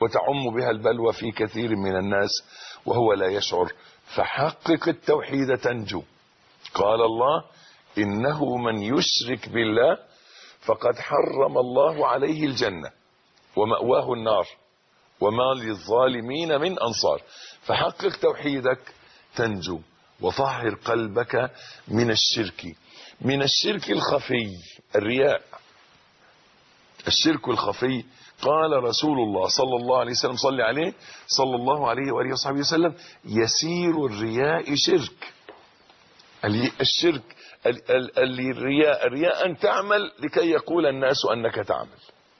وتعم بها البلوى في كثير من الناس وهو لا يشعر. فحقق التوحيد تنجو. قال الله: إنه من يشرك بالله فقد حرم الله عليه الجنة ومأواه النار وما للظالمين من أنصار. فحقق توحيدك تنجو. وطهر قلبك من الشرك، من الشرك الخفي، الرياء. الشرك الخفي قال رسول الله صلى الله عليه وسلم، صلى عليه صلى الله عليه وآله وصحبه وسلم: يسير الرياء شرك. الشرك الرياء أن تعمل لكي يقول الناس أنك تعمل.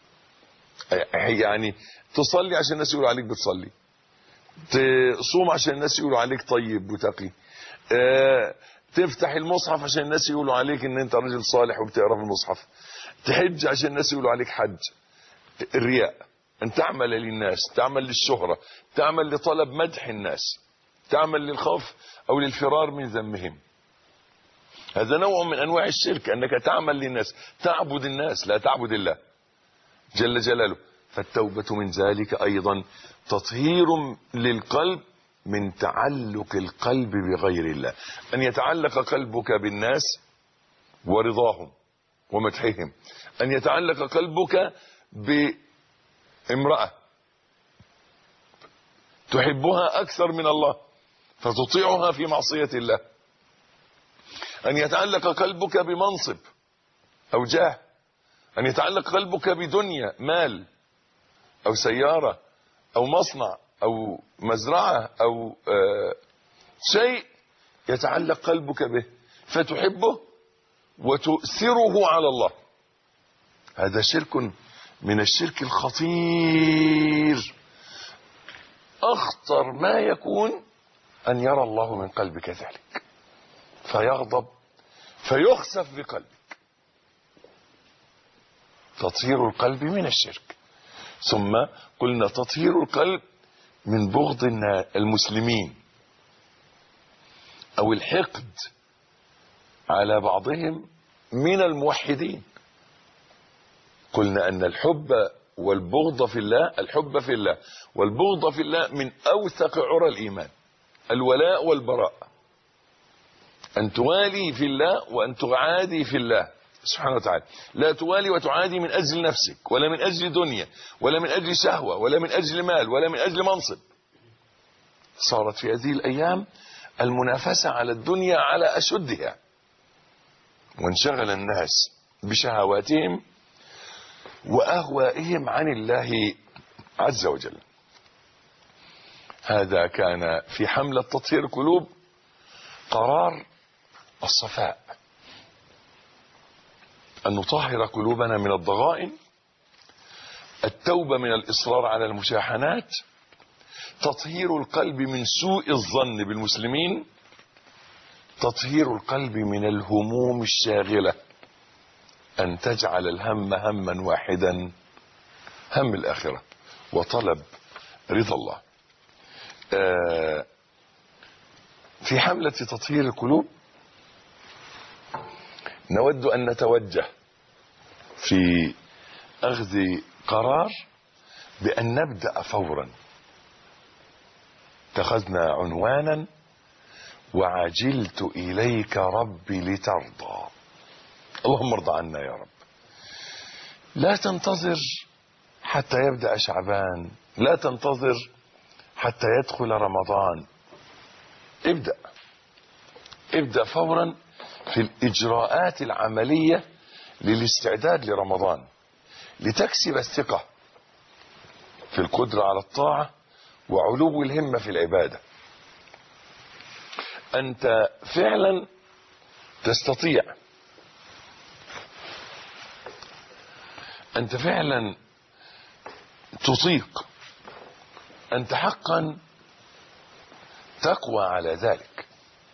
يعني تصلي عشان الناس يقولوا عليك بتصلي، تصوم عشان الناس يقولوا عليك طيب وتقي، تفتح المصحف عشان الناس يقولوا عليك ان انت رجل صالح وبتقرا في المصحف، تحج عشان الناس يقولوا عليك حج. الرياء ان تعمل للناس، تعمل للشهرة، تعمل لطلب مدح الناس، تعمل للخوف او للفرار من ذمهم. هذا نوع من انواع الشرك، انك تعمل للناس، تعبد الناس لا تعبد الله جل جلاله. فالتوبة من ذلك ايضا تطهير للقلب من تعلق القلب بغير الله. ان يتعلق قلبك بالناس ورضاهم ومدحهم، ان يتعلق قلبك بامرأة تحبها اكثر من الله فتطيعها في معصية الله، ان يتعلق قلبك بمنصب او جاه، ان يتعلق قلبك بدنيا، مال او سيارة او مصنع او مزرعة او شيء يتعلق قلبك به فتحبه وتؤثره على الله. هذا شرك من الشرك الخطير. اخطر ما يكون ان يرى الله من قلبك ذلك فيغضب فيخسف بقلبك. تطهير القلب من الشرك. ثم قلنا تطهير القلب من بغض المسلمين او الحقد على بعضهم من الموحدين. قلنا ان الحب والبغض في الله، الحب في الله والبغض في الله من اوثق عرى الايمان. الولاء والبراء، ان توالي في الله وان تعادي في الله سبحانه وتعالى. لا توالي وتعادي من اجل نفسك ولا من اجل دنيا ولا من اجل شهوة ولا من اجل مال ولا من اجل منصب. صارت في هذه الايام المنافسة على الدنيا على اشدها، وانشغل الناس بشهواتهم واهوائهم عن الله عز وجل. هذا كان في حملة تطهير القلوب قرار الصفاء، أن نطهر قلوبنا من الضغائن، التوبة من الإصرار على المشاحنات، تطهير القلب من سوء الظن بالمسلمين، تطهير القلب من الهموم الشاغلة، أن تجعل الهم هما واحدا، هم الآخرة وطلب رضا الله. في حملة تطهير القلوب نود أن نتوجه في أخذ قرار بأن نبدأ فورا. اتخذنا عنوانا: وعجلت إليك ربي لترضى. اللهم ارضى عنا يا رب. لا تنتظر حتى يبدأ شعبان، لا تنتظر حتى يدخل رمضان. ابدأ فورا في الإجراءات العملية للاستعداد لرمضان، لتكسب الثقة في القدرة على الطاعة وعلو الهمة في العبادة. أنت فعلا تستطيع، أنت فعلا تطيق، أنت حقا تقوى على ذلك.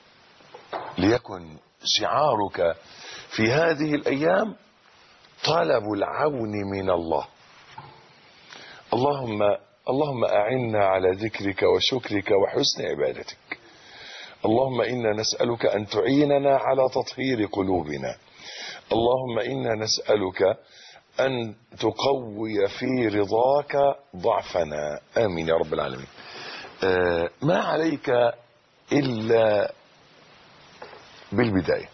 ليكن شعارك في هذه الأيام طلب العون من الله. اللهم أعنا على ذكرك وشكرك وحسن عبادتك. اللهم إنا نسألك أن تعيننا على تطهير قلوبنا. اللهم إنا نسألك أن تقوي في رضاك ضعفنا، آمين يا رب العالمين. ما عليك إلا بالبداية،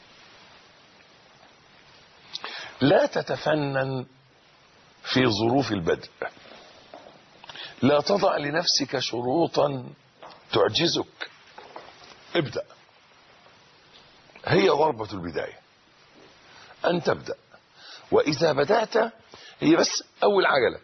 لا تتفنن في ظروف البدء، لا تضع لنفسك شروطا تعجزك، ابدأ. هي ضربة البداية، أن تبدأ. وإذا بدأت، هي بس أول عجلة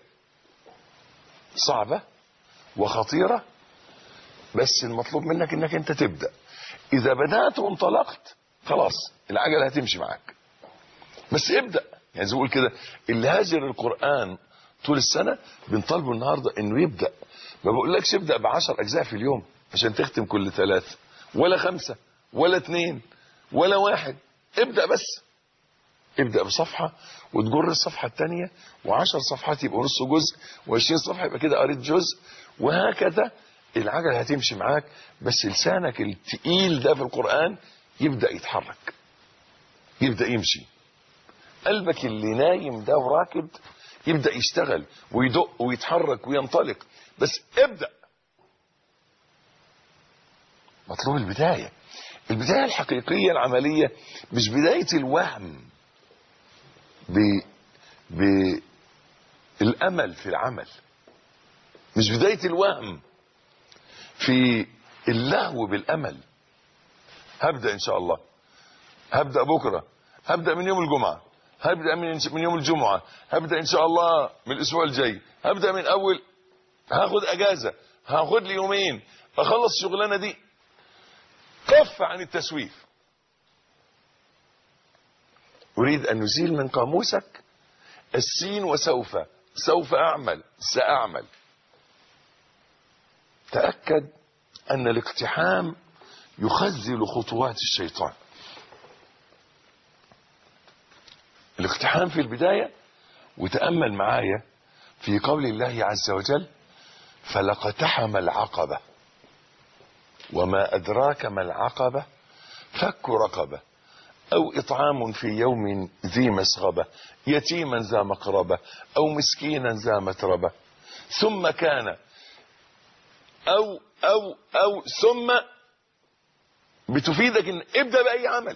صعبة وخطيرة، بس المطلوب منك انك انت تبدأ. اذا بدأت وانطلقت خلاص العجلة هتمشي معاك، بس ابدأ. يعني زي ما بقول كده، اللي هاجر القرآن طول السنة بنطالبه النهاردة انه يبدأ. ما بقولكش ابدأ ب10 اجزاء في اليوم عشان تختم كل 3 ولا 5 ولا 2 ولا 1. ابدأ بس، ابدأ بصفحة وتجر الصفحة الثانية، و10 صفحات يبقوا نص جزء، و20 صفحة يبقى كده قريت جزء، وهكذا العجلة هتمشي معاك. بس لسانك التقيل ده في القرآن يبدأ يتحرك، يبدأ يمشي. قلبك اللي نايم ده وراكد يبدأ يشتغل ويدق ويتحرك وينطلق. بس ابدأ. مطلوب البداية، البداية الحقيقية العملية، مش بداية الوهم بالأمل في العمل، مش بداية الوهم في اللهو بالأمل. هبدأ إن شاء الله، هبدأ بكرة، هبدأ من يوم الجمعة، هبدأ من يوم الجمعة، هبدأ إن شاء الله من الأسبوع الجاي، هبدأ من أول، هاخد أجازة، هاخد لي يومين أخلص الشغلانة دي. كف عن التسويف. أريد أن نزيل من قاموسك السين وسوف، سوف أعمل، سأعمل. تأكد أن الاقتحام يخزل خطوات الشيطان. الاقتحام في البداية. وتأمل معايا في قول الله عز وجل: فلاقتحم العقبة وما أدراك ما العقبة فك رقبة أو إطعام في يوم ذي مسغبة يتيما ذا مقربة أو مسكينا ذا متربة ثم كان أو ثم بتفيدك إن ابدأ بأي عمل،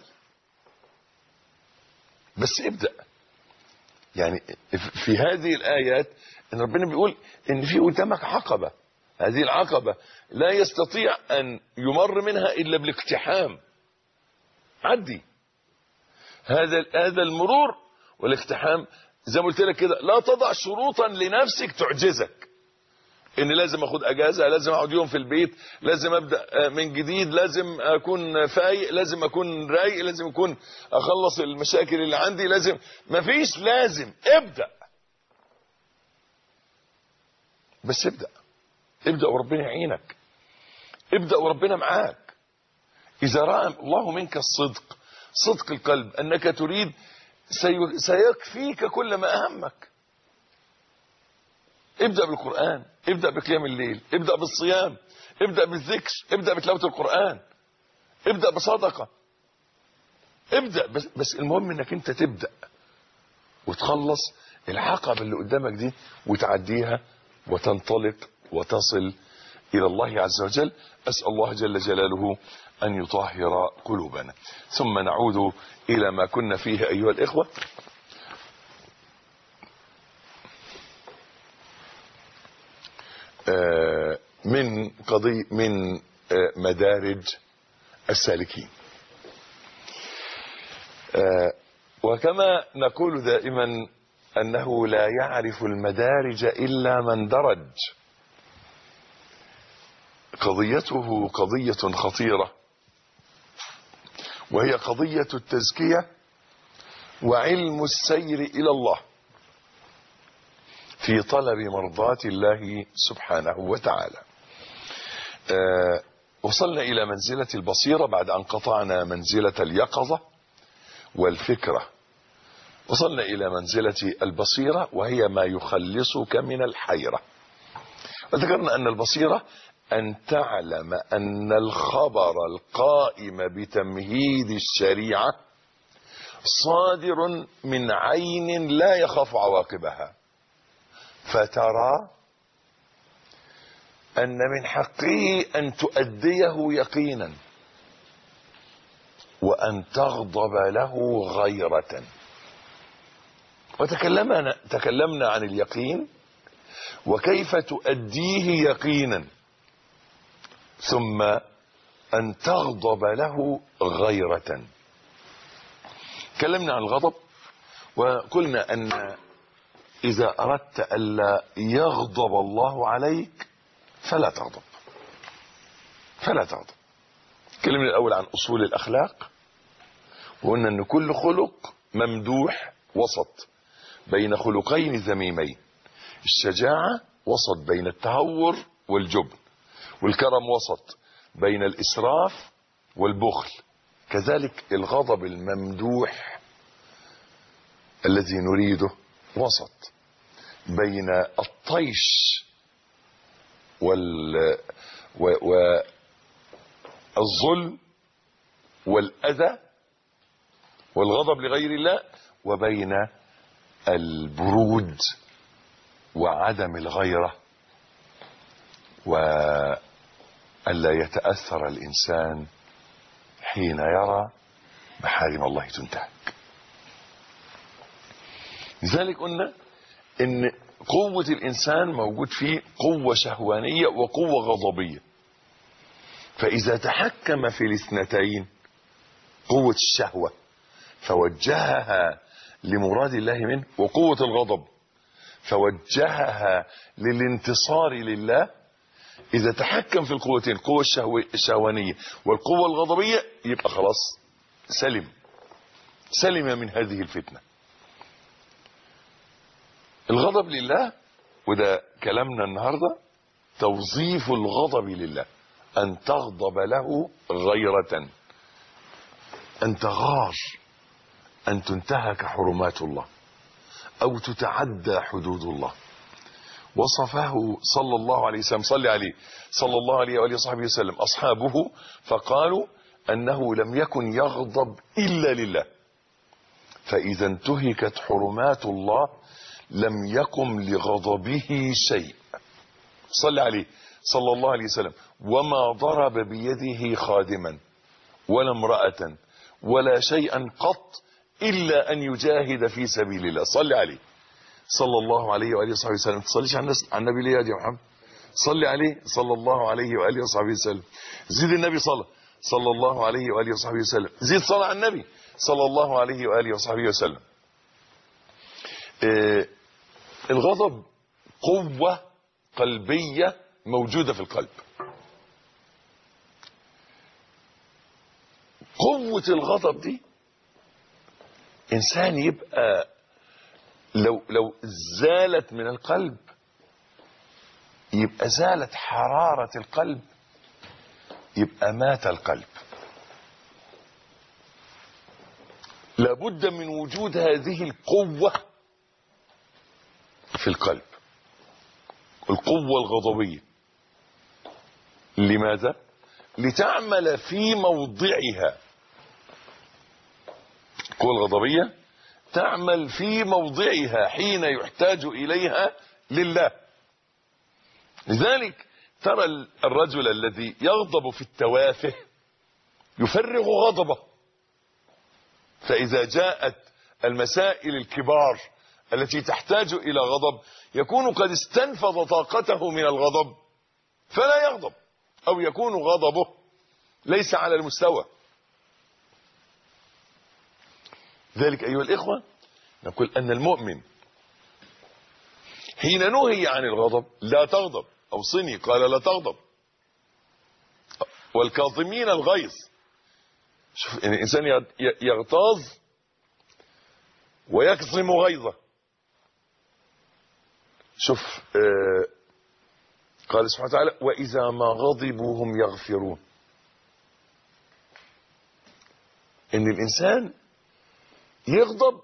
بس ابدأ. يعني في هذه الآيات إن ربنا بيقول إن في قدامك عقبة، هذه العقبة لا يستطيع أن يمر منها إلا بالاقتحام. عدي هذا المرور والاقتحام. زي ما قلت لك كده، لا تضع شروطا لنفسك تعجزك، ان لازم اخد اجازة، لازم اقعد يوم في البيت، لازم ابدا من جديد، لازم اكون فايق، لازم اكون رايق، لازم اكون اخلص المشاكل اللي عندي، لازم. مفيش لازم. ابدا بس، ابدا وربنا يعينك، ابدا وربنا معاك. اذا راى الله منك الصدق، صدق القلب انك تريد، سيكفيك كل ما اهمك. ابدأ بالقرآن، ابدأ بقيام الليل، ابدأ بالصيام، ابدأ بالذكر، ابدأ بتلاوة القرآن، ابدأ بصدقة، ابدأ بس المهم انك انت تبدأ وتخلص العقبة اللي قدامك دي وتعديها وتنطلق وتصل إلى الله عز وجل. أسأل الله جل جلاله أن يطهر قلوبنا. ثم نعود إلى ما كنا فيه أيها الإخوة. من مدارج السالكين. وكما نقول دائما أنه لا يعرف المدارج إلا من درج. قضيته قضية خطيرة، وهي قضية التزكية وعلم السير إلى الله في طلب مرضات الله سبحانه وتعالى. وصلنا إلى منزلة البصيرة بعد أن قطعنا منزلة اليقظة والفكرة. وصلنا إلى منزلة البصيرة، وهي ما يخلصك من الحيرة. وذكرنا أن البصيرة أن تعلم أن الخبر القائم بتمهيد الشريعة صادر من عين لا يخاف عواقبها، فترى أن من حقه أن تؤديه يقينا وأن تغضب له غيرة. وتكلمنا عن اليقين وكيف تؤديه يقينا، ثم أن تغضب له غيرة. تكلمنا عن الغضب وقلنا أن إذا أردت ألا يغضب الله عليك فلا تغضب. تكلمنا الأول عن أصول الأخلاق، وقلنا أن كل خلق ممدوح وسط بين خلقين ذميمين. الشجاعة وسط بين التهور والجبن، والكرم وسط بين الإسراف والبخل. كذلك الغضب الممدوح الذي نريده وسط بين الطيش والظلم والأذى والغضب لغير الله، وبين البرود وعدم الغيرة، وألا يتأثر الإنسان حين يرى محارم الله تنتهك. لذلك قلنا إن قوة الإنسان موجود فيه قوة شهوانية وقوة غضبية، فإذا تحكم في الاثنتين، قوة الشهوة فوجهها لمراد الله منه، وقوة الغضب فوجهها للانتصار لله، إذا تحكم في القوتين، القوة الشهوانية والقوة الغضبية، يبقى خلاص سلم من هذه الفتنة. الغضب لله، وده كلامنا النهاردة، توظيف الغضب لله، أن تغضب له غيرة، أن تغار، أن تنتهك حرمات الله أو تتعدى حدود الله. وصفه صلى الله عليه وسلم، صلى عليه صلى الله عليه وآله وصحبه وسلم أصحابه فقالوا أنه لم يكن يغضب إلا لله، فإذا انتهكت حرمات الله لم يقم لغضبه شيء. صلى عليه صلى الله عليه وسلم وما ضرب بيده خادما ولا امرأة ولا شيئا قط إلا أن يجاهد في سبيل الله. صلى عليه صلى الله عليه وآله وصحبه وسلم. تصليش على النبي ليه يا محمد؟ صلي عليه صلى الله عليه وآله وصحبه وسلم. زيد النبي صلى الله عليه وآله وصحبه وسلم. زيد صلاة على النبي صلى الله عليه وآله وصحبه وسلم. الغضب قوة قلبية موجودة في القلب. قوة الغضب دي إنسان يبقى لو زالت من القلب يبقى زالت حرارة القلب، يبقى مات القلب. لابد من وجود هذه القوة في القلب، القوة الغضبية. لماذا؟ لتعمل في موضعها. القوة الغضبية تعمل في موضعها حين يحتاج إليها لله. لذلك ترى الرجل الذي يغضب في التوافه يفرغ غضبه، فإذا جاءت المسائل الكبار التي تحتاج إلى غضب يكون قد استنفذ طاقته من الغضب فلا يغضب، أو يكون غضبه ليس على المستوى. ذلك أيها الإخوة نقول أن المؤمن حين نهي عن الغضب لا تغضب، أوصني قال لا تغضب، والكاظمين الغيظ. شوف إن الإنسان يغتاظ ويكظم غيظه. شوف قال سبحانه وتعالى وإذا ما غضبوا هم يغفرون. إن الإنسان يغضب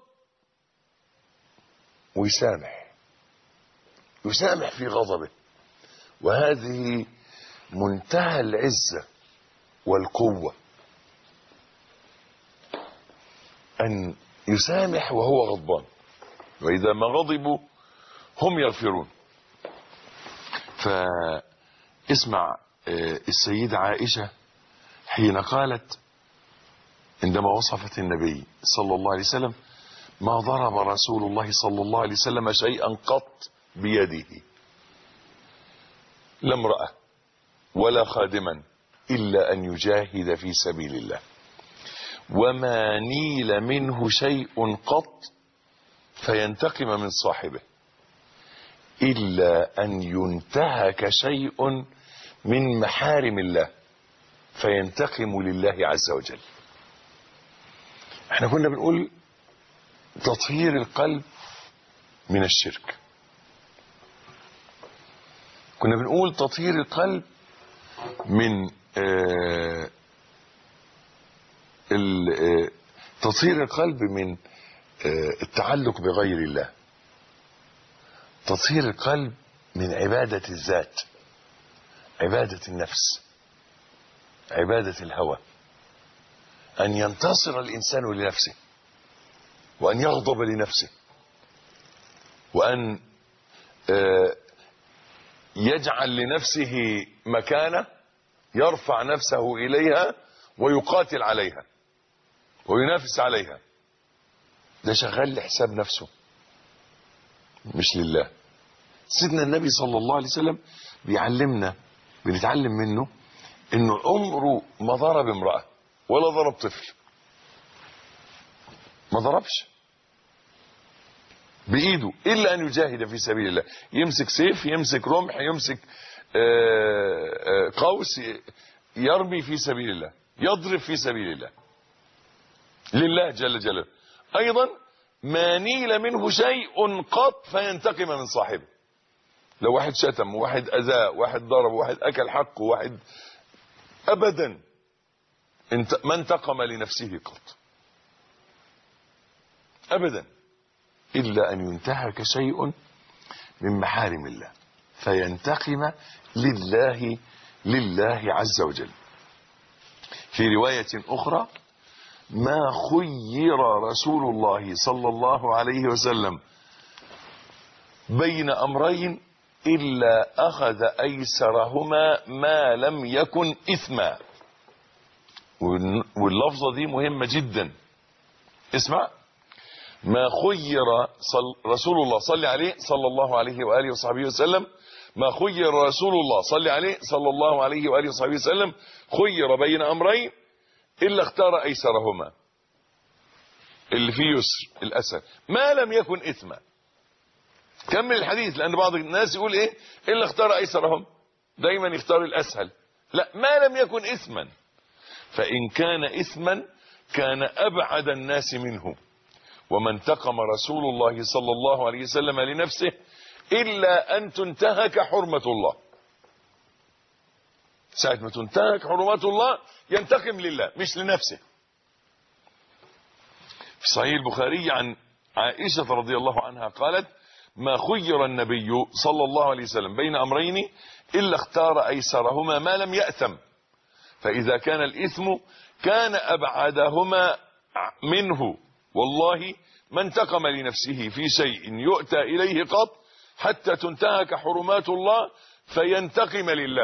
ويسامح في غضبه، وهذه منتهى العزة والقوة، أن يسامح وهو غضبان، وإذا ما غضبوا هم يغفرون. فاسمع السيدة عائشة حين قالت عندما وصفت النبي صلى الله عليه وسلم: ما ضرب رسول الله صلى الله عليه وسلم شيئا قط بيده، لا امرأة ولا خادما، إلا أن يجاهد في سبيل الله، وما نيل منه شيء قط فينتقم من صاحبه، إلا أن ينتهك شيء من محارم الله فينتقم لله عز وجل. احنا كنا بنقول تطهير القلب من الشرك، كنا بنقول تطهير القلب من تطهير القلب من التعلق بغير الله، تطهير القلب من عبادة الذات، عبادة النفس، عبادة الهوى، أن ينتصر الإنسان لنفسه، وأن يغضب لنفسه، وأن يجعل لنفسه مكانة يرفع نفسه إليها ويقاتل عليها وينافس عليها. ده شغال لحساب نفسه مش لله. سيدنا النبي صلى الله عليه وسلم بيعلمنا، بنتعلم منه انه عمره ما ضرب امرأة ولا ضرب طفل، ما ضربش بإيده إلا أن يجاهد في سبيل الله، يمسك سيف، يمسك رمح، يمسك قوس، يرمي في سبيل الله، يضرب في سبيل الله لله جل جلاله. أيضا ما نيل منه شيء قط فينتقم من صاحبه. لو واحد شتم، واحد أذاه، واحد ضرب، واحد أكل حقه، واحد أبدا ما انتقم لنفسه قط أبدا، إلا أن ينتهك شيء من محارم الله فينتقم لله عز وجل. في رواية أخرى: ما خير رسول الله صلى الله عليه وسلم بين أمرين إلا أخذ أيسرهما ما لم يكن إثما. واللفظة دي مهمة جدا، اسمع: ما خير رسول الله صلى عليه صلى الله عليه وآله وصحبه وسلم، ما خير رسول الله صلى عليه صلى الله عليه وآله وصحبه وسلم خير بين أمرين إلا اختار أيسرهما، اللي فيه يسر الأسهل، ما لم يكن إثما. كمل الحديث، لأن بعض الناس يقول إيه إلا اختار أيسرهم، دايما يختار الأسهل. لا، ما لم يكن إثما، فإن كان إثما كان أبعد الناس منه. وما انتقم رسول الله صلى الله عليه وسلم لنفسه إلا أن تنتهك حرمة الله. ساعة ما تنتهك حرمات الله ينتقم لله مش لنفسه. في صحيح البخاري عن عائشة رضي الله عنها قالت: ما خير النبي صلى الله عليه وسلم بين أمرين إلا اختار أيسرهما ما لم يأثم، فإذا كان الإثم كان أبعدهما منه. والله ما انتقم لنفسه في شيء يؤتى إليه قط حتى تنتهك حرمات الله فينتقم لله.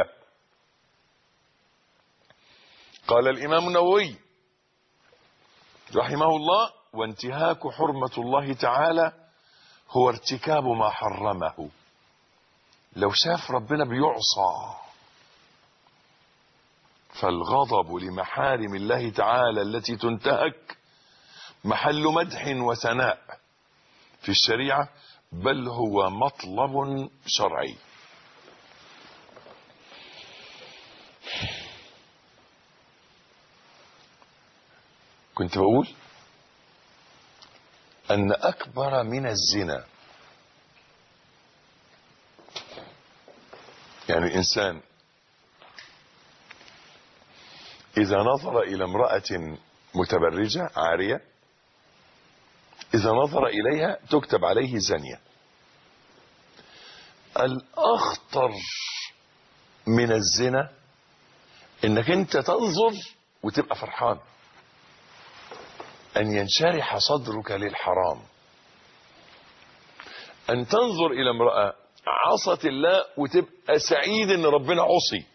قال الإمام النووي رحمه الله: وانتهاك حرمة الله تعالى هو ارتكاب ما حرمه. لو شاف ربنا بيعصى، فالغضب لمحارم الله تعالى التي تنتهك محل مدح وثناء في الشريعة، بل هو مطلب شرعي. كنت بقول أن أكبر من الزنا، يعني الإنسان إذا نظر إلى امرأة متبرجة عارية، إذا نظر إليها تكتب عليه زانية. الأخطر من الزنا إنك أنت تنظر وتبقى فرحان، أن ينشرح صدرك للحرام، أن تنظر إلى امرأة عصت الله وتبقى سعيد أن ربنا عصي.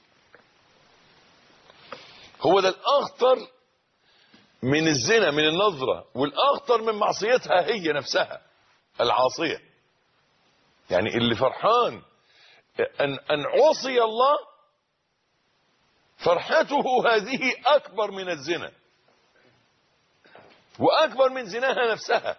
هو ده الأخطر من الزنا، من النظرة، والأخطر من معصيتها هي نفسها العاصية. يعني اللي فرحان أن عصي الله فرحته هذه أكبر من الزنا وأكبر من زناها نفسها.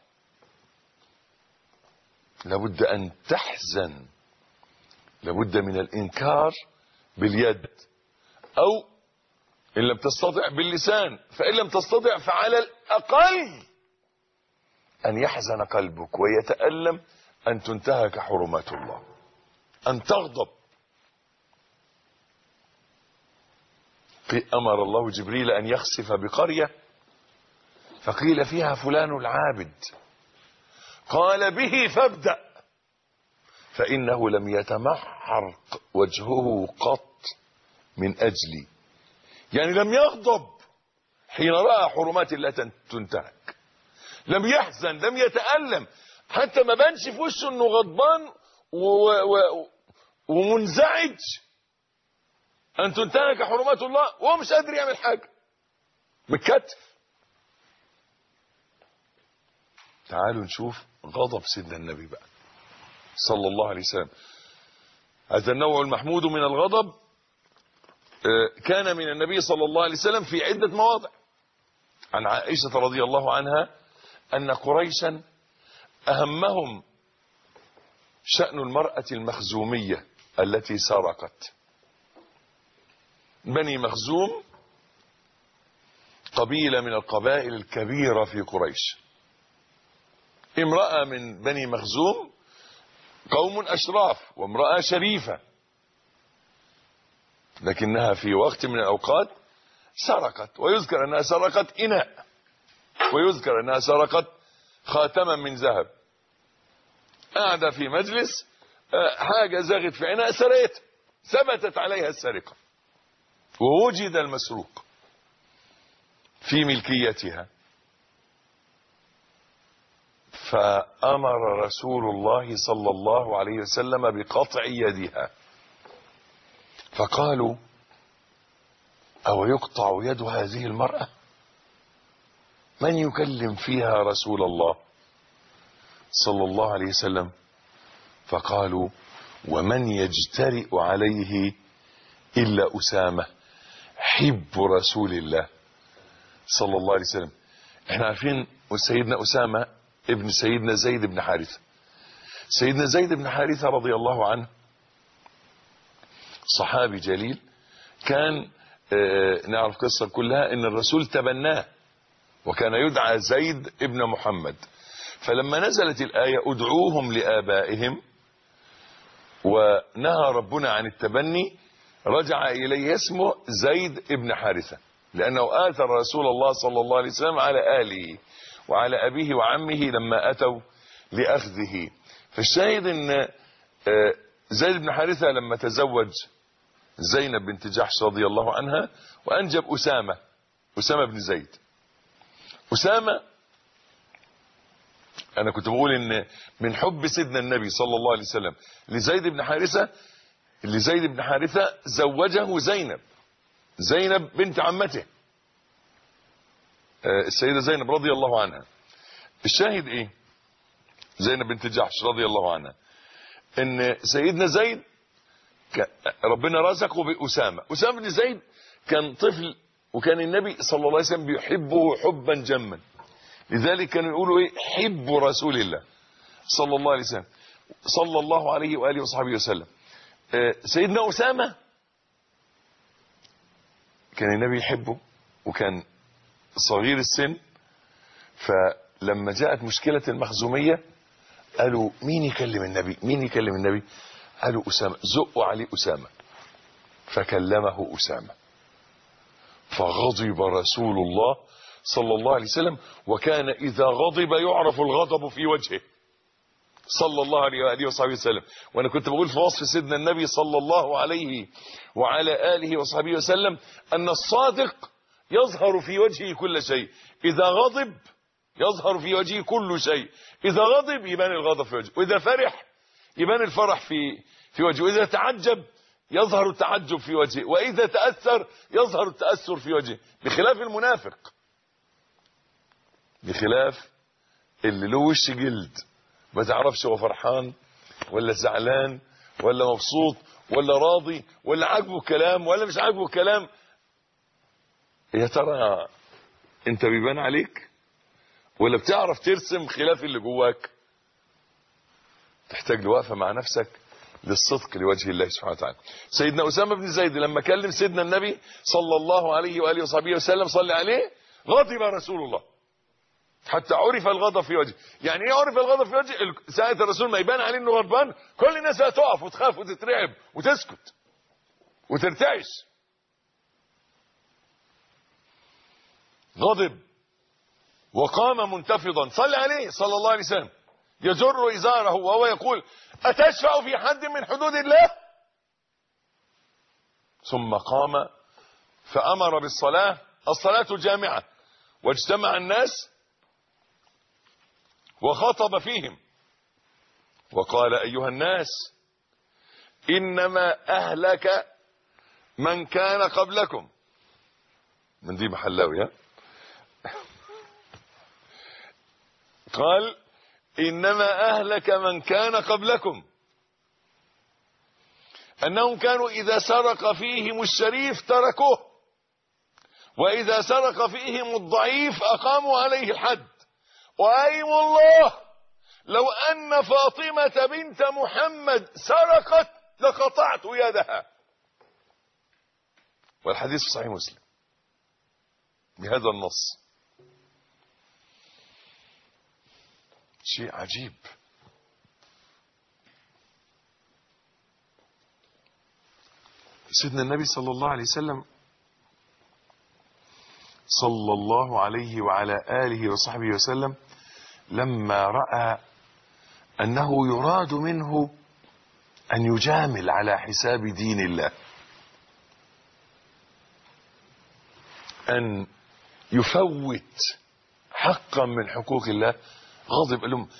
لابد أن تحزن، لابد من الإنكار باليد، أو إن لم تستطع باللسان، فإن لم تستطع فعلى الأقل أن يحزن قلبك ويتألم أن تنتهك حرمات الله، أن تغضب. أمر الله جبريل أن يخسف بقرية فقيل فيها فلان العابد، قال به فابدأ فإنه لم يتمحر وجهه قط من أجلي. يعني لم يغضب حين رأى حرمات الله تنتهك، لم يحزن، لم يتألم، حتى ما بانش في وشه انه غضبان ومنزعج ان تنتهك حرمات الله وهو مش قادر يعمل حاجة، متكتف. تعالوا نشوف غضب سيدنا النبي بقى صلى الله عليه وسلم. هذا النوع المحمود من الغضب كان من النبي صلى الله عليه وسلم في عدة مواضع. عن عائشة رضي الله عنها أن قريشا أهمهم شأن المرأة المخزومية التي سرقت. بني مخزوم قبيلة من القبائل الكبيرة في قريش. امرأة من بني مخزوم قوم أشراف وامرأة شريفة، لكنها في وقت من الأوقات سرقت، ويذكر أنها سرقت إناء، ويذكر أنها سرقت خاتما من ذهب. قاعدة في مجلس حاجة زاغت في عينها سرقت، ثبتت عليها السرقة ووجد المسروق في ملكيتها، فأمر رسول الله صلى الله عليه وسلم بقطع يدها. فقالوا أو يقطع يد هذه المرأة؟ من يكلم فيها رسول الله صلى الله عليه وسلم؟ فقالوا ومن يجترئ عليه إلا أسامة حب رسول الله صلى الله عليه وسلم. احنا عارفين سيدنا أسامة ابن سيدنا زيد بن حارثة. سيدنا زيد بن حارثة رضي الله عنه صحابي جليل، كان نعرف قصة كلها ان الرسول تبناه وكان يدعى زيد ابن محمد. فلما نزلت الآية ادعوهم لآبائهم ونهى ربنا عن التبني، رجع إليه اسمه زيد ابن حارثة، لأنه آثر رسول الله صلى الله عليه وسلم على آله وعلى أبيه وعمه لما أتوا لأخذه. فالشاهد ان زيد بن حارثة لما تزوج زينب بنت جحش رضي الله عنها وأنجب أسامة بن زيد. أسامة أنا كنت بقول إن من حب سيدنا النبي صلى الله عليه وسلم لزيد بن حارثة زوجه زينب بنت عمته السيدة زينب رضي الله عنها. الشاهد إيه؟ زينب بنت جحش رضي الله عنها إن سيدنا زيد ربنا رزقه بأسامة. أسامة بن زيد كان طفل، وكان النبي صلى الله عليه وسلم بيحبه حبا جما، لذلك كانوا يقولوا ايه؟ حب رسول الله صلى الله عليه وسلم صلى الله عليه وآله وصحبه وسلم. سيدنا أسامة كان النبي يحبه وكان صغير السن، فلما جاءت مشكلة المخزومية قالوا مين يكلم النبي؟ قالوا أسامة، زقوا عليه أسامة، فكلمه أسامة فغضب رسول الله صلى الله عليه وسلم، وكان إذا غضب يعرف الغضب في وجهه صلى الله عليه وآله وصحبه وسلم. وأنا كنت بقول في وصف سيدنا النبي صلى الله عليه وعلى آله وصحبه وسلم أن الصادق يظهر في وجهه كل شيء. إذا غضب يظهر في وجهه كل شيء. إذا غضب يبان الغضب في وجهه، وإذا فرح يبان الفرح في وجهه، وإذا تعجب يظهر التعجب في وجهه، وإذا تأثر يظهر التأثر في وجهه. بخلاف المنافق، بخلاف اللي له وش جلد ما تعرفش هو فرحان ولا زعلان ولا مبسوط ولا راضي ولا عاجبه الكلام ولا مش عاجبه الكلام. يا ترى انت بيبان عليك ولا بتعرف ترسم خلاف اللي جواك؟ تحتاج لوقفة مع نفسك للصدق لوجه الله سبحانه وتعالى. سيدنا أسامة بن زيد لما كلم سيدنا النبي صلى الله عليه وآله وصحبه وسلم صلى عليه، غضب رسول الله حتى عرف الغضب في وجهه. يعني ايه عرف الغضب في وجهه؟ ساعة الرسول ما يبان عليه انه غضبان كل الناس هتقف وتخاف وتترعب وتسكت وترتعش. غضب وقام منتفضا صلى عليه صلى الله عليه وسلم يجر إزاره وهو يقول: أتشفع في حد من حدود الله؟ ثم قام فأمر بالصلاة، الصلاة جامعة، واجتمع الناس وخطب فيهم وقال: أيها الناس، إنما أهلك من كان قبلكم. من دي محلاوي، ها؟ قال: إنما أهلك من كان قبلكم أنهم كانوا إذا سرق فيهم الشريف تركوه، وإذا سرق فيهم الضعيف أقاموا عليه الحد. وأيم الله لو أن فاطمة بنت محمد سرقت لقطعت يدها. والحديث في صحيح مسلم بهذا النص. شيء عجيب. سيدنا النبي صلى الله عليه وسلم صلى الله عليه وعلى آله وصحبه وسلم لما رأى أنه يراد منه أن يجامل على حساب دين الله، أن يفوت حقا من حقوق الله، غضب. قال لهم: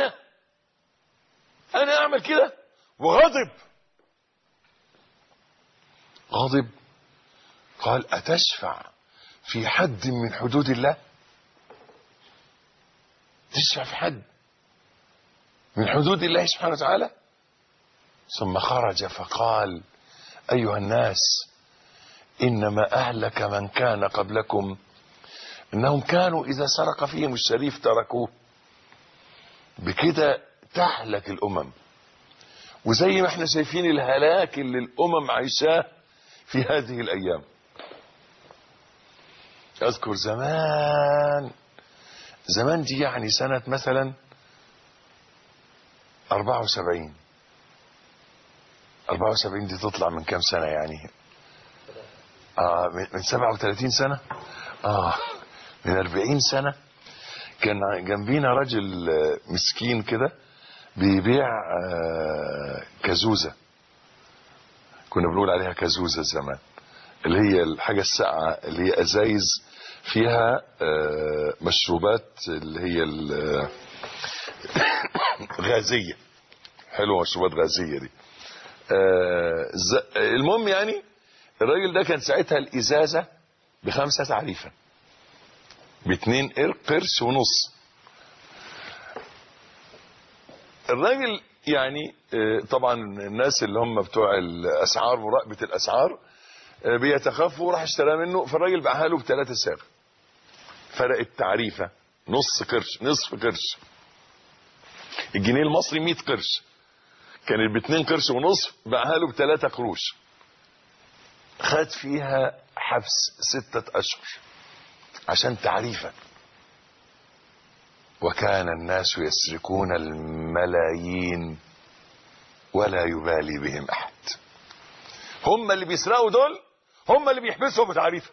أنا أعمل كده؟ وغضب. غضب. قال: أتشفع في حد من حدود الله؟ تشفع في حد من حدود الله سبحانه وتعالى؟ ثم خرج فقال: أيها الناس، إنما أهلك من كان قبلكم إنهم كانوا إذا سرق فيهم الشريف تركوه. بكده تهلك الأمم. وزي ما احنا شايفين الهلاك اللي الأمم عايشاه في هذه الأيام. أذكر زمان دي يعني سنة مثلا 74 دي تطلع من كام سنة يعني؟ من 37 سنة، من 40 سنة. كان جنبينا رجل مسكين كده بيبيع كازوزة، كنا بنقول عليها كازوزة زمان، اللي هي الحاجة الساقعة اللي هي أزايز فيها مشروبات اللي هي غازية. حلوة مشروبات غازية دي. المهم يعني الراجل ده كان ساعتها الإزازة ب5 تعريفة، ب2 قرش ونص. الراجل يعني طبعا الناس اللي هم بتوع الأسعار وراقبة الأسعار بيتخافوا، وراح اشترى منه. فالراجل باعها له ب3 ساغ، فرق التعريفة نصف قرش. الجنيه المصري 100 قرش، كانت ب2 قرش ونصف، باعها له ب3 قروش. خد فيها حبس 6 أشهر عشان تعريفة. وكان الناس يسرقون الملايين ولا يبالي بهم أحد. هم اللي بيسرقوا دول هم اللي بيحبسوا بتعريفة.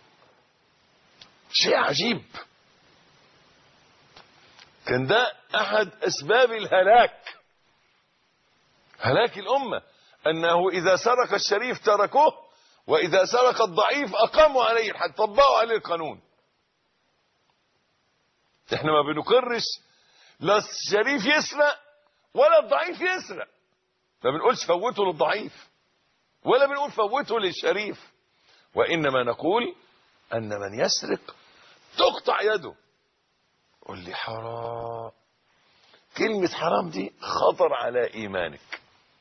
شيء عجيب. كان ده أحد أسباب هلاك الأمة، أنه إذا سرق الشريف تركوه، وإذا سرق الضعيف أقاموا عليه الحد، طبقوا عليه القانون. احنا ما بنقرش لا الشريف يسرق ولا الضعيف يسرق، ما بنقولش فوته للضعيف ولا بنقول فوته للشريف، وإنما نقول أن من يسرق تقطع يده. قل لي حرام، كلمة حرام دي خطر على إيمانك.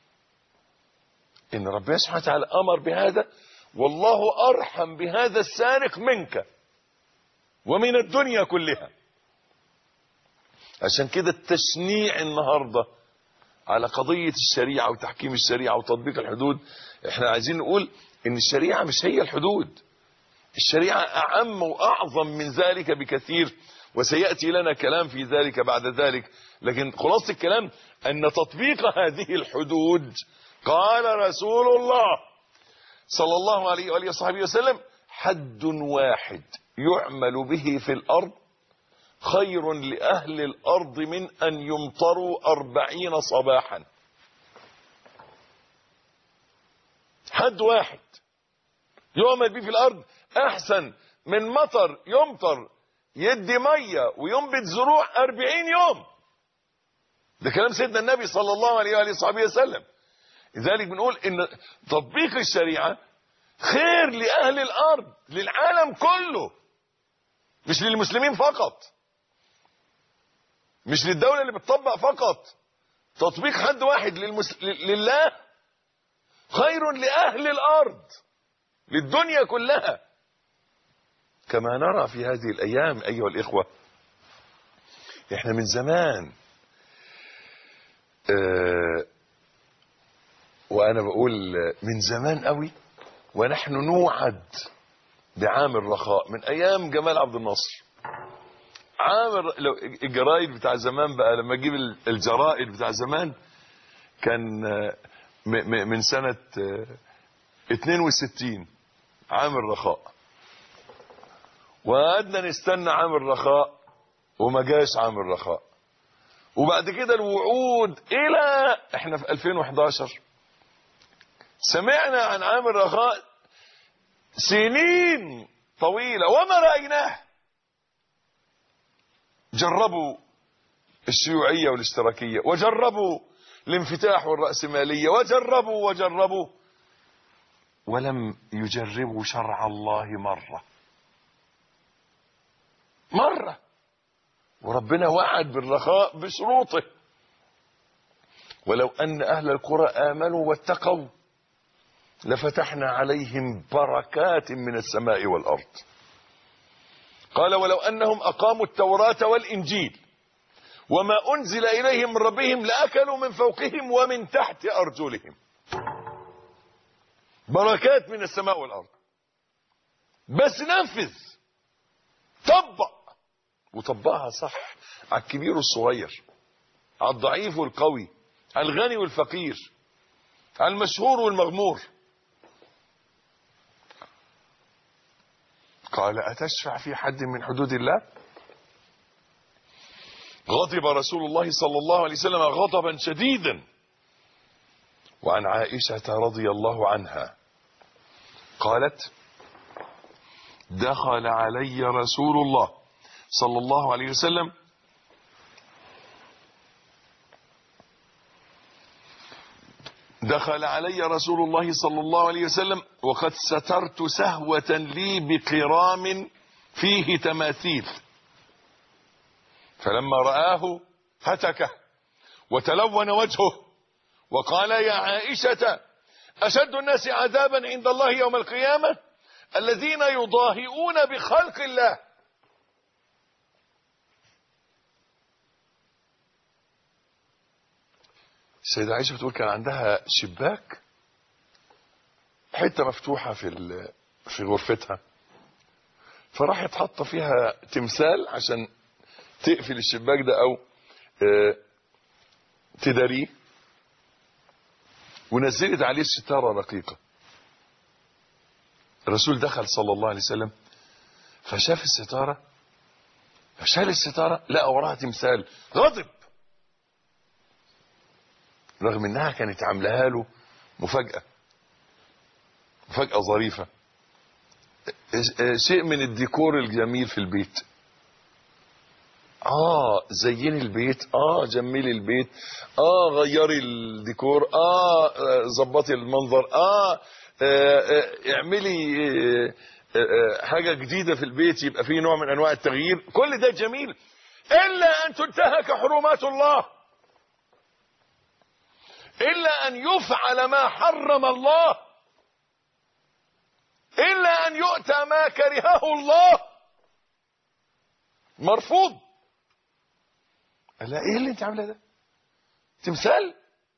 إن ربنا سبحانه وتعالى أمر بهذا، والله أرحم بهذا السارق منك ومن الدنيا كلها. عشان كده التشنيع النهاردة على قضية الشريعة وتحكيم الشريعة وتطبيق الحدود، احنا عايزين نقول ان الشريعة مش هي الحدود، الشريعة أعم وأعظم من ذلك بكثير، وسيأتي لنا كلام في ذلك بعد ذلك. لكن خلاصة الكلام أن تطبيق هذه الحدود، قال رسول الله صلى الله عليه وآله وصحبه وسلم: حد واحد يعمل به في الأرض خير لأهل الأرض من أن يمطروا 40 صباحا. حد واحد يعمل به في الأرض أحسن من مطر يمطر يدي مية وينبت زروع 40 يوم. ده كلام سيدنا النبي صلى الله عليه وآله وصحبه وسلم. لذلك بنقول إن تطبيق الشريعة خير لأهل الأرض، للعالم كله، مش للمسلمين فقط، مش للدولة اللي بتطبق فقط. تطبيق حد واحد لله خير لأهل الأرض، للدنيا كلها. كما نرى في هذه الأيام أيها الإخوة، إحنا من زمان وأنا بقول من زمان قوي ونحن نوعد بعام الرخاء من أيام جمال عبد الناصر. لو الجرائد بتاع زمان بقى، لما اجيب الجرائد بتاع زمان، كان من سنة 62 عام الرخاء، وقعدنا نستنى عام الرخاء وما جاش عام الرخاء. وبعد كده الوعود الى احنا في 2011 سمعنا عن عام الرخاء سنين طويلة وما رأيناه. جربوا الشيوعية والاشتراكية، وجربوا الانفتاح والرأسمالية، وجربوا ولم يجربوا شرع الله مرة. وربنا وعد بالرخاء بشروطه: ولو أن أهل القرى آمنوا واتقوا لفتحنا عليهم بركات من السماء والأرض. قال: ولو أنهم أقاموا التوراة والإنجيل وما أنزل إليهم من ربهم لأكلوا من فوقهم ومن تحت أرجلهم. بركات من السماء والأرض، بس نفذ، طبق، وطبقها صح على الكبير والصغير، على الضعيف والقوي، على الغني والفقير، على المشهور والمغمور. قال: أتشفع في حد من حدود الله؟ غضب رسول الله صلى الله عليه وسلم غضبا شديدا. وعن عائشة رضي الله عنها قالت: دخل علي رسول الله صلى الله عليه وسلم صلى الله عليه وسلم وقد سترت سهوة لي بقرام فيه تماثيل، فلما رآه هتكه وتلون وجهه وقال: يا عائشة، أشد الناس عذابا عند الله يوم القيامة الذين يضاهئون بخلق الله. السيدة عائشة بتقول كان عندها شباك، حتة مفتوحة في غرفتها، فراحت حاطة فيها تمثال عشان تقفل الشباك ده أو تداريه، ونزلت عليه الستارة رقيقة. الرسول دخل صلى الله عليه وسلم فشاف الستارة، فشال الستارة لقى وراها تمثال، غضب، رغم انها كانت عاملاها له مفاجأة فجأة ظريفة، شيء من الديكور الجميل في البيت، زيني البيت، جملي البيت، غيري الديكور، ظبطي المنظر، اعملي حاجة جديدة في البيت، يبقى فيه نوع من انواع التغيير. كل ده جميل الا ان تنتهك حرمات الله، الا ان يفعل ما حرم الله، الا ان يؤتى ما كرهه الله، مرفوض. لا، ايه اللي انت عامله ده؟ تمثال.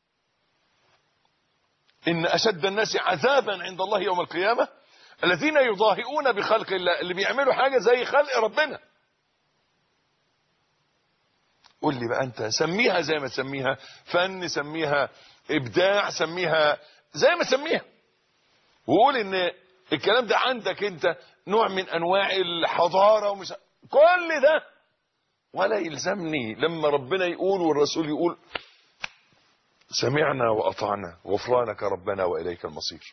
ان اشد الناس عذابا عند الله يوم القيامة الذين يضاهئون بخلق الله، اللي بيعملوا حاجة زي خلق ربنا. قول لي بقى انت، سميها زي ما تسميها، فن، سميها ابداع، سميها زي ما تسميها، وقول ان الكلام ده عندك انت نوع من انواع الحضارة ومش كل ده، ولا يلزمني لما ربنا يقول والرسول يقول سمعنا وأطعنا غفرانك ربنا وإليك المصير.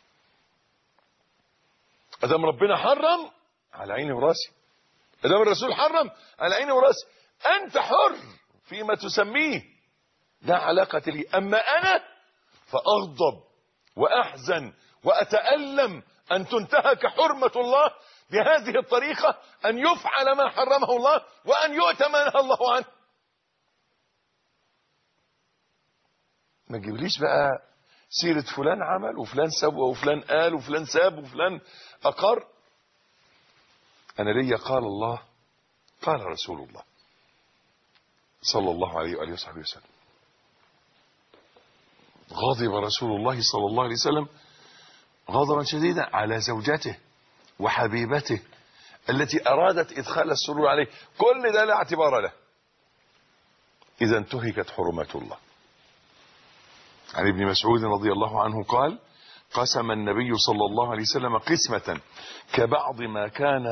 أدام ربنا حرم، على عيني وراسي. أدام الرسول حرم، على عيني وراسي. أنت حر فيما تسميه، لا علاقة لي. أما أنا فأغضب وأحزن وأتألم أن تنتهك حرمة الله بهذه الطريقة، أن يفعل ما حرمه الله وأن يؤتى ما نهى الله عنه. ما تجيبليش بقى سيرة فلان عمل وفلان سوى وفلان قال وفلان ساب وفلان أقر. أنا ليا قال الله قال رسول الله صلى الله عليه وآله وصحبه وسلم. غضب رسول الله صلى الله عليه وسلم غضبا شديدا على زوجته وحبيبته التي أرادت إدخال السرور عليه. كل ده لا اعتبار له إذا انتهكت حرمات الله. عن ابن مسعود رضي الله عنه قال: قسم النبي صلى الله عليه وسلم قسمة كبعض ما كان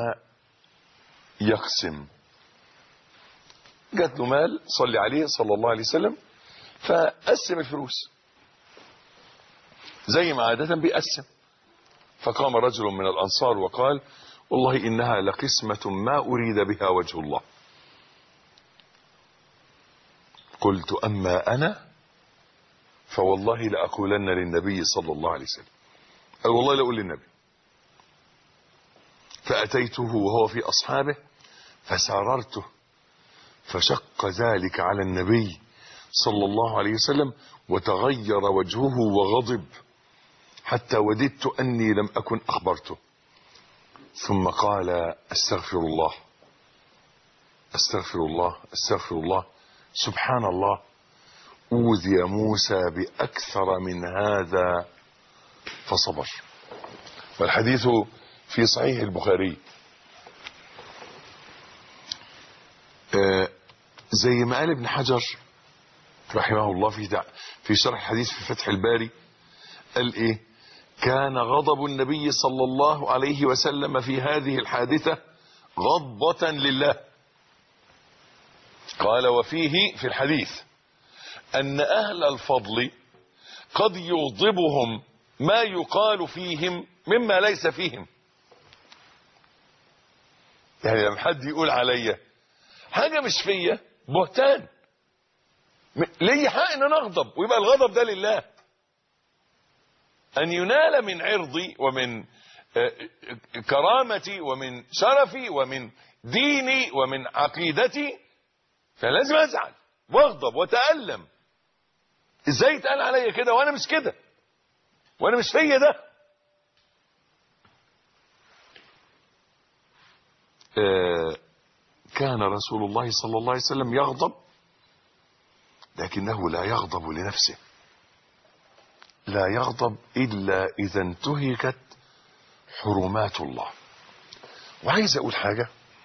يقسم. جات له مال صلي عليه صلى الله عليه وسلم، فقسم الفلوس زي ما عادة بيقسم. فقام رجل من الأنصار وقال: والله إنها لقسمة ما أريد بها وجه الله. قلت: أما أنا فوالله لأقولن للنبي صلى الله عليه وسلم، أو والله لأقول للنبي. فأتيته وهو في أصحابه فساررته، فشق ذلك على النبي صلى الله عليه وسلم وتغير وجهه وغضب حتى وددت أني لم أكن أخبرته. ثم قال: استغفر الله استغفر الله استغفر الله، سبحان الله، أوذي موسى بأكثر من هذا فصبر. والحديث في صحيح البخاري. زي ما قال ابن حجر رحمه الله في شرح الحديث في فتح الباري، قال ايه؟ كان غضب النبي صلى الله عليه وسلم في هذه الحادثة غضبة لله. قال: وفيه في الحديث أن أهل الفضل قد يغضبهم ما يقال فيهم مما ليس فيهم. يعني لما حد يقول عليا حاجة مش فيا، بهتان، ليه حق ان انا اغضب، ويبقى الغضب ده لله. ان ينال من عرضي ومن كرامتي ومن شرفي ومن ديني ومن عقيدتي، فلازم ازعل واغضب واتألم. ازاي يتقال عليا كده وانا مش كده، وانا مش فيا ده؟ كان رسول الله صلى الله عليه وسلم يغضب، لكنه لا يغضب لنفسه، لا يغضب إلا إذا انتهكت حرمات الله. وعايز أقول حاجة،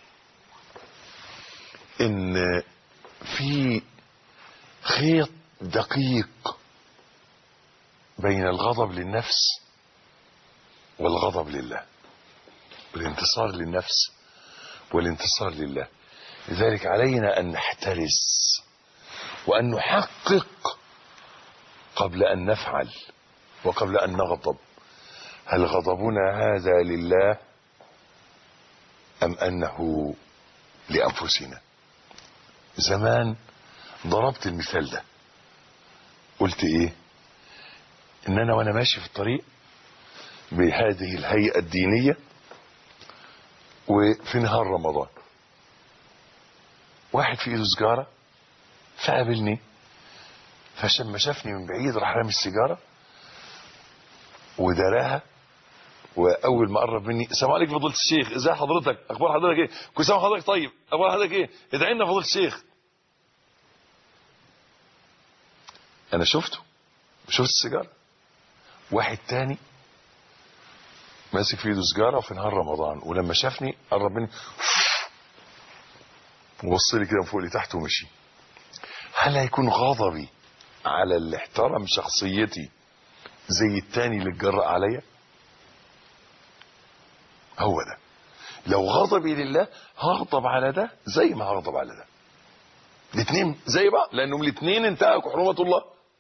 إن في خيط دقيق بين الغضب للنفس والغضب لله، والانتصار للنفس والانتصار لله. لذلك علينا أن نحترز وأن نحقق قبل أن نفعل وقبل أن نغضب. هل غضبنا هذا لله أم أنه لأنفسنا؟ زمان ضربت المثال ده، قلت إيه؟ إن أنا وأنا ماشي في الطريق بهذه الهيئة الدينية وفي نهار رمضان، واحد في إيده سجارة فقابلني، فلما شافني من بعيد راح رامي السيجارة ودراها، واول ما قرب مني السلام عليكم فضيله الشيخ، ازي حضرتك، اخبار حضرتك ايه، كل سنه وحضرتك طيب، اخبار حضرتك ايه، ادعي لنا فضيله الشيخ. انا شفت السيجاره. واحد تاني ماسك في ايده سيجاره في نهار رمضان، ولما شافني قرب مني وبص لي كده من فوق لتحت ومشي. هل هيكون غضبي على اللي احترم شخصيتي زي التاني اللي اتجرأ عليا؟ هو ده. لو غضبي لله هغضب على ده زي ما هغضب على ده، الاثنين زي بعض، لانهم الاثنين انتهكوا حرمة الله.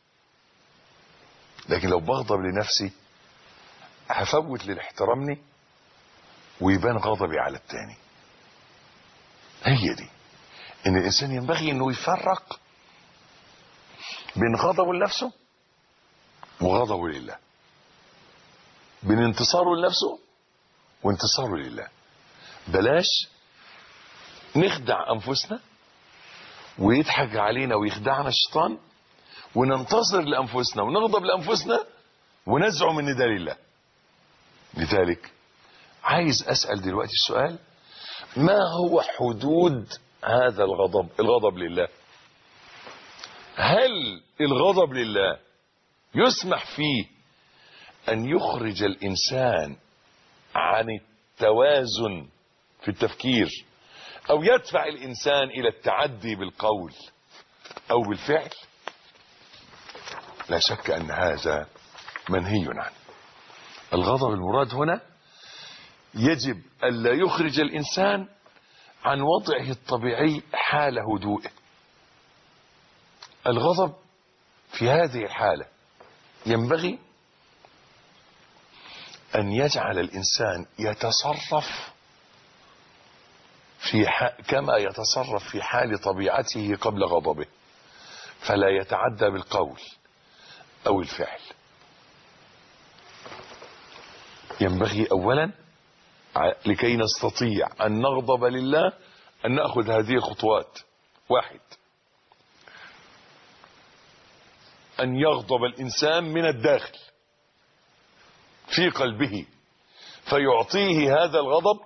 لكن لو بغضب لنفسي هفوت للي احترمني ويبان غضبي على التاني. هي دي ان الانسان ينبغي انه يفرق بين غضبه لنفسه وغضبه لله، بين انتصاره لنفسه وانتصاره لله. بلاش نخدع انفسنا ويضحك علينا ويخدعنا الشيطان وننتصر لانفسنا ونغضب لانفسنا ونزعم ان ده لله. لذلك عايز اسال دلوقتي السؤال: ما هو حدود هذا الغضب لله؟ هل الغضب لله يسمح فيه ان يخرج الانسان عن التوازن في التفكير، او يدفع الانسان الى التعدي بالقول او بالفعل؟ لا شك ان هذا منهي عنه. الغضب المراد هنا يجب الا يخرج الانسان عن وضعه الطبيعي حال هدوئه. الغضب في هذه الحالة ينبغي ان يجعل الانسان يتصرف كما يتصرف في حال طبيعته قبل غضبه، فلا يتعدى بالقول او الفعل. ينبغي اولا لكي نستطيع ان نغضب لله ان نأخذ هذه الخطوات: واحد، ان يغضب الانسان من الداخل في قلبه، فيعطيه هذا الغضب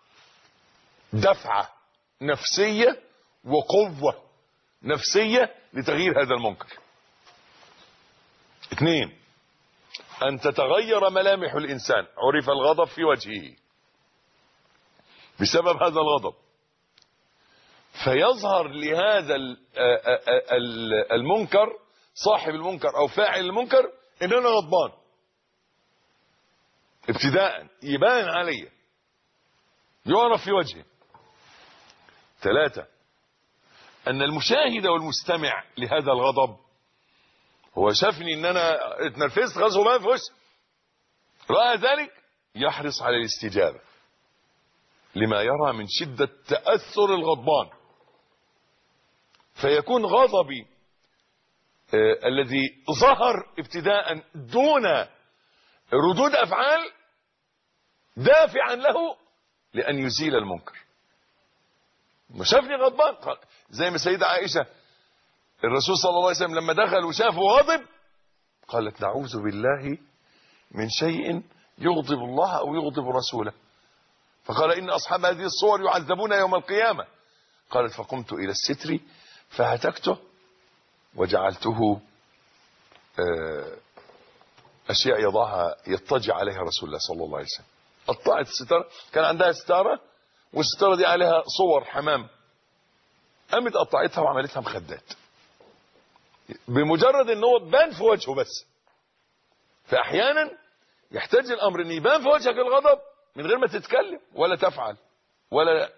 دفعة نفسية وقوة نفسية لتغيير هذا المنكر. اثنين، ان تتغير ملامح الانسان. عرف الغضب في وجهه بسبب هذا الغضب، فيظهر لهذا المنكر، صاحب المنكر او فاعل المنكر، ان انا غضبان. ابتداء يبان علي، يعرف في وجهه. ثلاثة، ان المشاهد والمستمع لهذا الغضب هو شافني ان انا اتنرفزت خلاص وما في وش، رأى ذلك يحرص على الاستجابة لما يرى من شدة تأثر الغضبان، فيكون غضبي الذي ظهر ابتداء دون ردود افعال دافعا له لان يزيل المنكر. ما شافني غضبان، زي ما سيدة عائشة الرسول صلى الله عليه وسلم لما دخل وشافه غاضب قالت: نعوذ بالله من شيء يغضب الله او يغضب رسوله. فقال: ان اصحاب هذه الصور يعذبون يوم القيامة. قالت: فقمت الى الستر فهتكته وجعلته اشياء يضعها يضطجع عليها رسول الله صلى الله عليه وسلم. قطعت الستاره، كان عندها ستاره والستاره دي عليها صور حمام، قامت قطعتها وعملتها مخدات بمجرد ان هو بان في وجهه بس. فاحيانا يحتاج الامر ان يبان في وجهك الغضب من غير ما تتكلم ولا تفعل ولا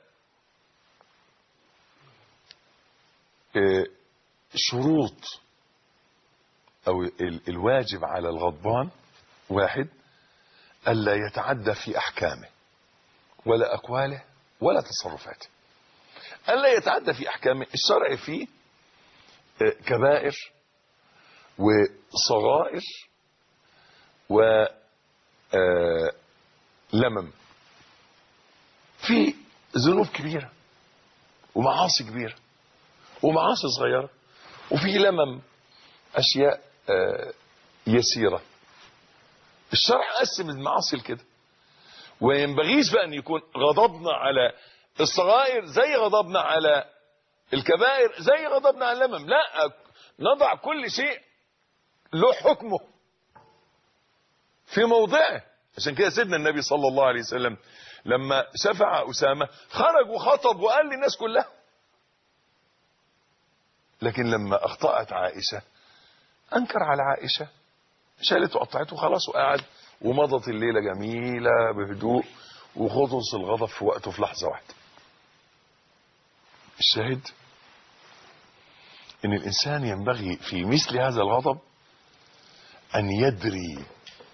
شروط او الواجب على الغضبان: واحد، ألا يتعدى في أحكامه ولا أقواله ولا تصرفاته. ألا يتعدى في أحكامه، الشرع فيه كبائر وصغائر ولمم. في ذنوب كبيرة ومعاصي كبيرة ومعاصي صغيرة، وفي لمم أشياء يسيرة. الشرع قسم المعاصي لكده، وينبغيش بقى أن يكون غضبنا على الصغائر زي غضبنا على الكبائر زي غضبنا على اللمم. لا، نضع كل شيء له حكمه في موضعه. عشان كده سيدنا النبي صلى الله عليه وسلم لما شفع أسامة خرج وخطب وقال للناس كلها. لكن لما أخطأت عائشة أنكر على عائشة، شالته وقطعته وخلاص وقعد، ومضت الليلة جميلة بهدوء، وخلص الغضب في وقته في لحظة واحدة. الشاهد ان الانسان ينبغي في مثل هذا الغضب ان يدري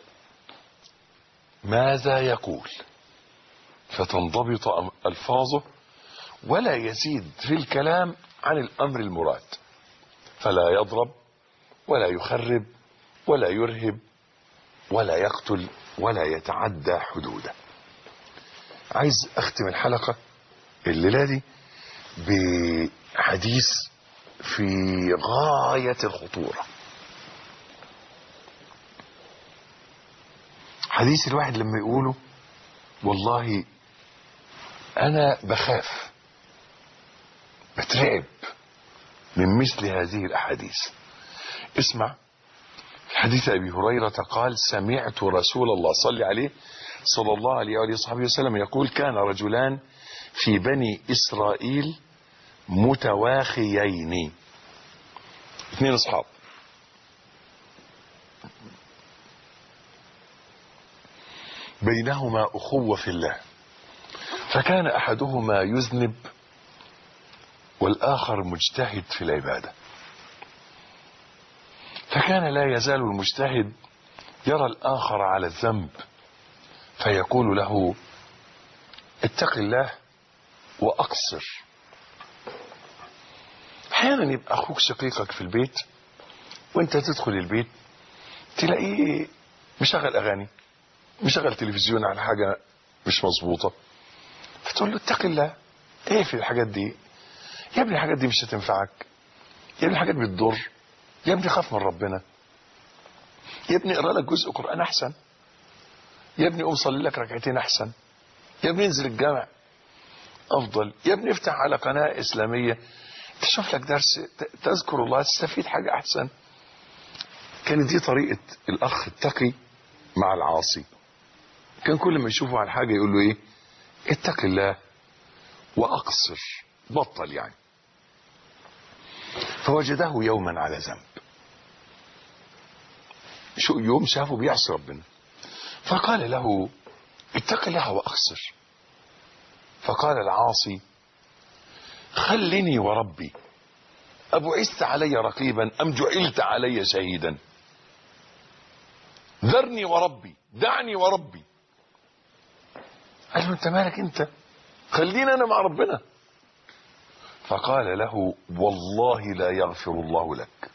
ماذا يقول فتنضبط الفاظه، ولا يزيد في الكلام عن الامر المراد، فلا يضرب ولا يخرب ولا يرهب ولا يقتل ولا يتعدى حدوده. عايز اختم الحلقة الليلة دي بحديث في غاية الخطورة. حديث الواحد لما يقوله والله انا بخاف بترعب من مثل هذه الاحاديث. اسمع حديث ابي هريرة قال: سمعت رسول الله صلى عليه صلى الله عليه وآله وصحبه وسلم يقول: كان رجلان في بني اسرائيل متواخيين، اثنين اصحاب، بينهما اخوة في الله، فكان احدهما يذنب والاخر مجتهد في العبادة، فكان لا يزال المجتهد يرى الاخر على الذنب فيقول له: اتق الله واقصر. احيانا يبقى اخوك شقيقك في البيت وانت تدخل البيت تلاقيه مشغل اغاني، مشغل تلفزيون على حاجة مش مظبوطة، فتقول له: اتق الله، ايه في الحاجات دي يا ابني؟ الحاجات دي مش هتنفعك يا ابني، الحاجات بتضر يا ابني، خاف من ربنا يا ابني، اقرا لك جزء قرآن احسن يا ابني، قوم صلي لك ركعتين احسن يا ابني، انزل الجامع افضل يا ابني، افتح على قناة اسلامية تشوف لك درس تذكر الله تستفيد حاجة احسن. كانت دي طريقة الاخ التقي مع العاصي، كان كل ما يشوفه على حاجة يقول له ايه؟ اتق الله واقصر، بطل يعني. فوجده يوما على ذنب، شو يوم شافه بيعصي ربنا، فقال له: اتق الله واقصر. فقال العاصي: خلني وربي، أبعثت علي رقيبا أم جعلت علي شهيدا؟ ذرني وربي، دعني وربي. قال له: انت مالك انت، خلينا انا مع ربنا. فقال له: والله لا يغفر الله لك،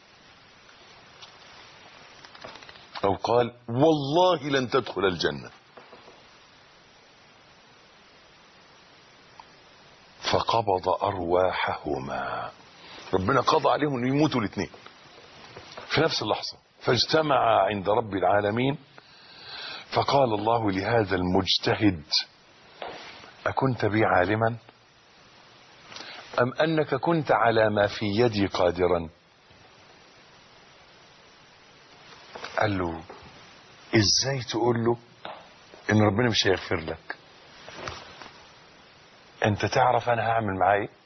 او قال: والله لن تدخل الجنة. فقبض ارواحهما، ربنا قضى عليهم ان يموتوا الاثنين في نفس اللحظة، فاجتمعا عند رب العالمين. فقال الله لهذا المجتهد: أكنت بي عالما أم أنك كنت على ما في يدي قادرا؟ قال له: ازاي تقول له ان ربنا مش هيغفر لك؟ انت تعرف انا هعمل معاه ايه؟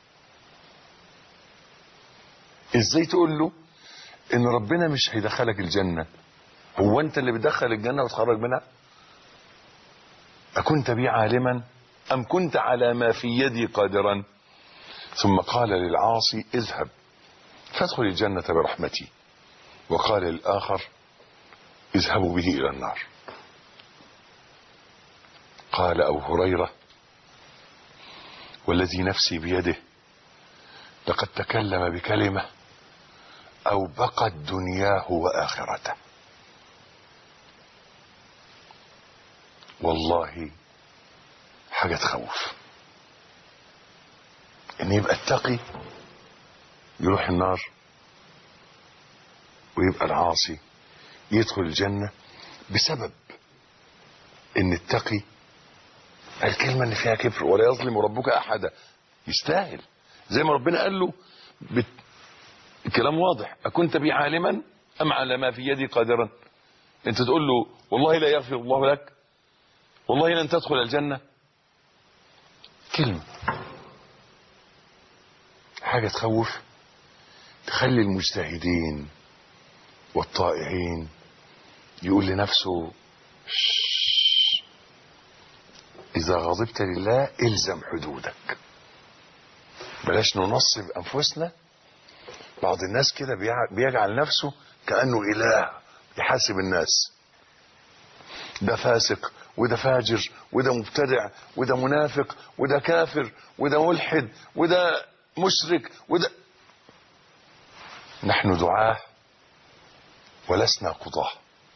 ازاي تقول له ان ربنا مش هيدخلك الجنة؟ هو انت اللي بتدخل الجنة وتخرج منها؟ أكنت بي عالما أم كنت على ما في يدي قادرا؟ ثم قال للعاصي: اذهب فادخل الجنة برحمتي. وقال للآخر: اذهبوا به إلى النار. قال أبو هريرة: والذي نفسي بيده لقد تكلم بكلمة أوبقت دنياه وآخرته. والله حاجة تخوف ان يبقى التقي يروح النار، ويبقى العاصي يدخل الجنة بسبب ان التقي الكلمة ان فيها كفر. ولا يظلم ربك احدا، يستاهل. زي ما ربنا قال له الكلام واضح: أكنت بي عالما أم على ما في يدي قادرا؟ انت تقول له والله لا يغفر الله لك، والله لن تدخل الجنة. كلمة، حاجة تخوف، تخلي المجتهدين والطائعين يقول لنفسه: إذا غضبت لله إلزم حدودك. بلاش ننصب أنفسنا. بعض الناس كده بيجعل نفسه كأنه إله يحاسب الناس. ده فاسق، وده فاجر، وده مبتدع، وده منافق، وده كافر، وده ملحد، وده مشرك، وده. نحن دعاة ولسنا قضاة،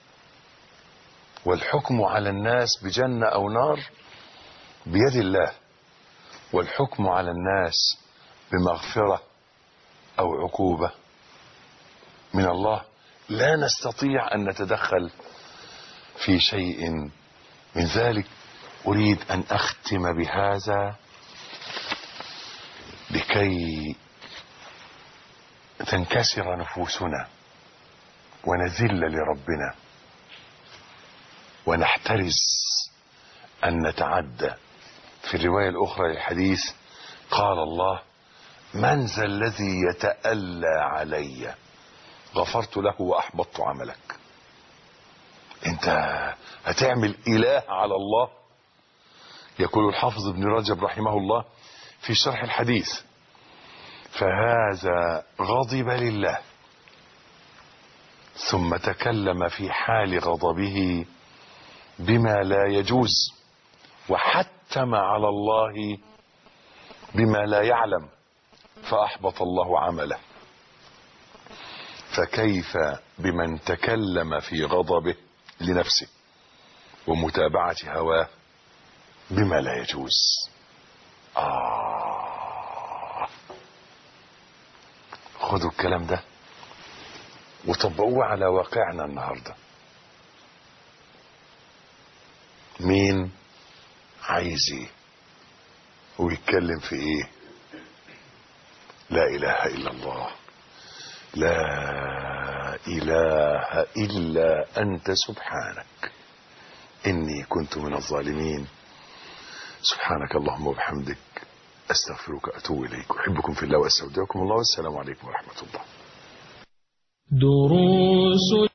والحكم على الناس بجنة أو نار بيد الله، والحكم على الناس بمغفرة أو عقوبة من الله. لا نستطيع أن نتدخل في شيء من ذلك. أريد أن أختم بهذا لكي تنكسر نفوسنا ونذل لربنا ونحترز أن نتعدى. في الرواية الأخرى للحديث قال الله: من ذا الذي يتألى علي غفرت له وأحبطت عملك. انت هتعمل إله على الله؟ يقول الحافظ ابن رجب رحمه الله في شرح الحديث: فهذا غضب لله ثم تكلم في حال غضبه بما لا يجوز، وحتم على الله بما لا يعلم، فأحبط الله عمله. فكيف بمن تكلم في غضبه لنفسه ومتابعة هواه بما لا يجوز؟ خذوا الكلام ده وطبقوه على واقعنا النهاردة. مين عايز ايه ويتكلم في ايه؟ لا اله الا الله، لا اله الا انت سبحانك اني كنت من الظالمين. سبحانك اللهم وبحمدك، استغفرك واتوب اليك. احبكم في الله واستودعكم الله، والسلام عليكم ورحمة الله. دروس